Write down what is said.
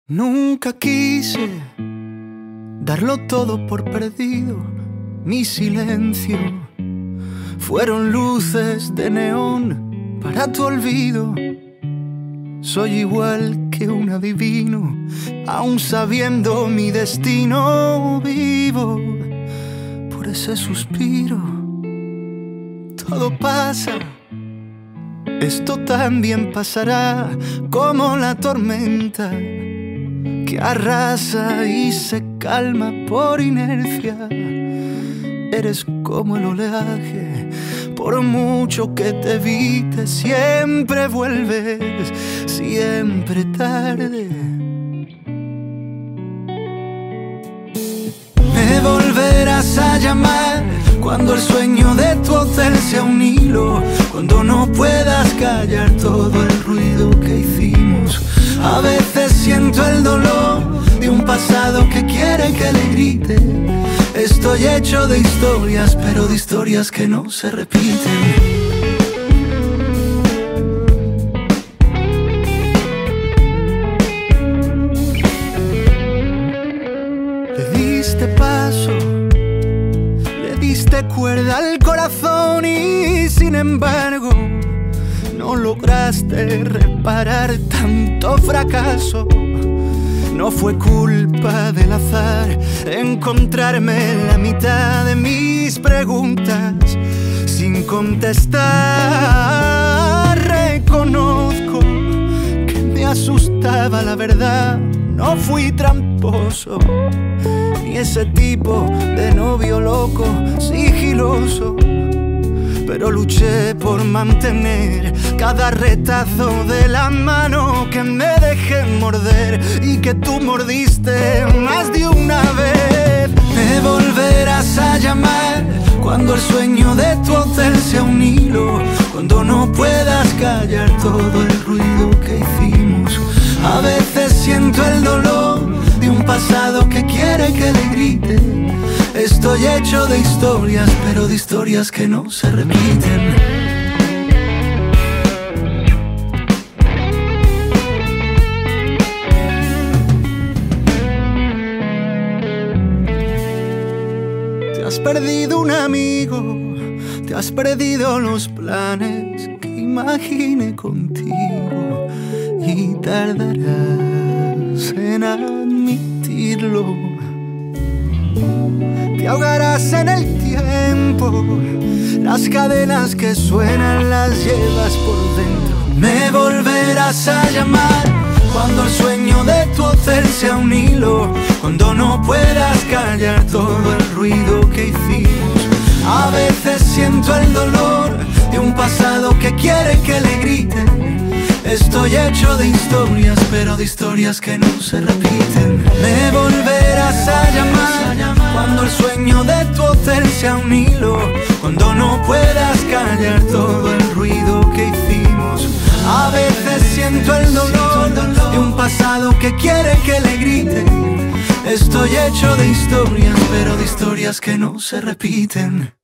Nunca quise darlo todo por perdido. Mi silencio fueron luces de neón para tu olvido. Soy igual que un adivino, aún sabiendo mi destino. Vivo por ese suspiro. Todo pasa, esto también pasará, como la tormenta que arrasa y se calma por inercia. Eres como el oleaje, por mucho que te evites, siempre vuelves, siempre tarde. Me volverás a llamar cuando el sueño de tu hotel sea un hilo, cuando no puedas callar todo el ruido que hicimos. A veces siento el dolor de un pasado que quiere que le grite. Estoy hecho de historias, pero de historias que no se repiten. Le diste paso, le diste cuerda al corazón y sin embargo no lograste reparar tanto fracaso. No fue culpa del azar encontrarme en la mitad de mis preguntas sin contestar. Reconozco que me asustaba la verdad. No fui tramposo, ni ese tipo de novio loco sigiloso, pero luché por mantener cada retazo de la mano que me dejé morder y que tú mordiste más de una vez. Me volverás a llamar cuando el sueño de tu hotel sea un hilo, cuando no puedas callar todo el ruido que hicimos. A veces siento el dolor de un pasado que quiere que le grite. Estoy hecho de historias, pero de historias que no se repiten. Te has perdido un amigo, te has perdido los planes que imaginé contigo y tardarás en admitirlo. Te ahogarás en el tiempo, las cadenas que suenan las llevas por dentro. Me volverás a llamar cuando el sueño de tu hotel sea un hilo, cuando no puedas callar todo el ruido que hicimos. A veces siento el dolor de un pasado que quiere que le grite. Estoy hecho de historias, pero de historias que no se repiten. Me volverás a llamar cuando el sueño de tu hotel sea un hilo, cuando no puedas callar todo el ruido que hicimos. A veces siento el dolor de un pasado que quiere que le grite. Estoy hecho de historias, pero de historias que no se repiten.